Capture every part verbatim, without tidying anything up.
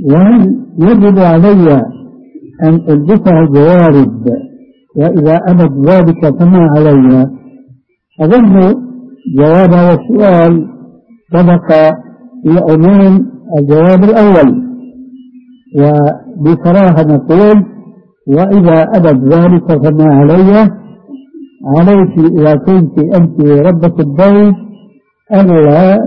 وهل يجب علي أن ألبسها جوارب؟ وإذا أبت ذلك فما علي؟ أظن جواب هذا السؤال سبق في عموم الجواب الأول، وبصراحة نقول وإذا أبت ذلك فما علي. عليك إذا كنت أنت ربة البيت ألا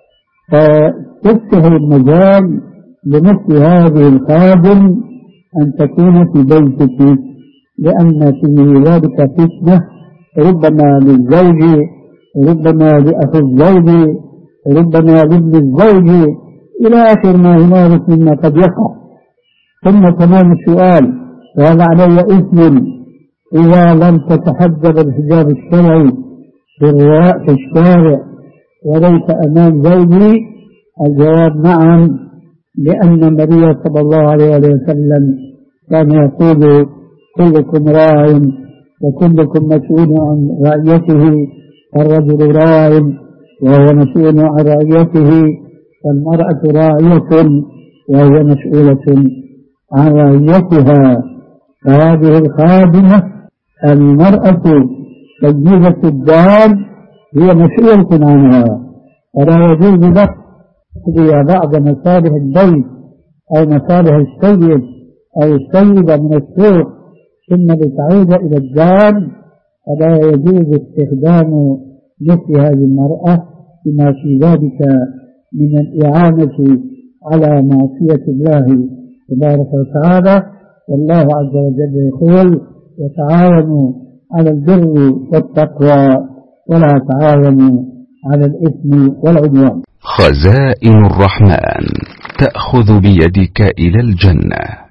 تفتح المجال لمثل هذه الخادم أن تكون في بيتك، لأن في ذلك فتنة ربما للزوج، ربما لأخي الزوج، ربما لابن الزوج، إلى آخر ما هنالك مما قد يقع. ثم تمام السؤال: وهل علي إثم إذا لم تتحجب الحجاب الشرعي في الشارع وليس أمام زوجي؟ الجواب: نعم، لأن النبي صلى الله عليه وسلم كان يقول: كلكم راع وكلكم مسؤول عن رعيته، الرجل راع وهو مسؤول عن رعيته، والمرأة راعية وهي مسؤولة عن رعيتها. فهذه الخادمة المرأة سيدة الدار هي مسؤولة عنها، فلا يجوز لك تقضي بعض مصالح البيت أو مصالح السيد أو السيدة من السوق ثم لتعود إلى الدار. فلا يجوز استخدام مثل هذه المرأة بما في ذلك من الإعانة على معصية الله تبارك وتعالى. والله عز وجل يقول: وتعاونوا على البر والتقوى ولا تعاونوا على الإثم والعدوان. خزائن الرحمن تأخذ بيدك إلى الجنة.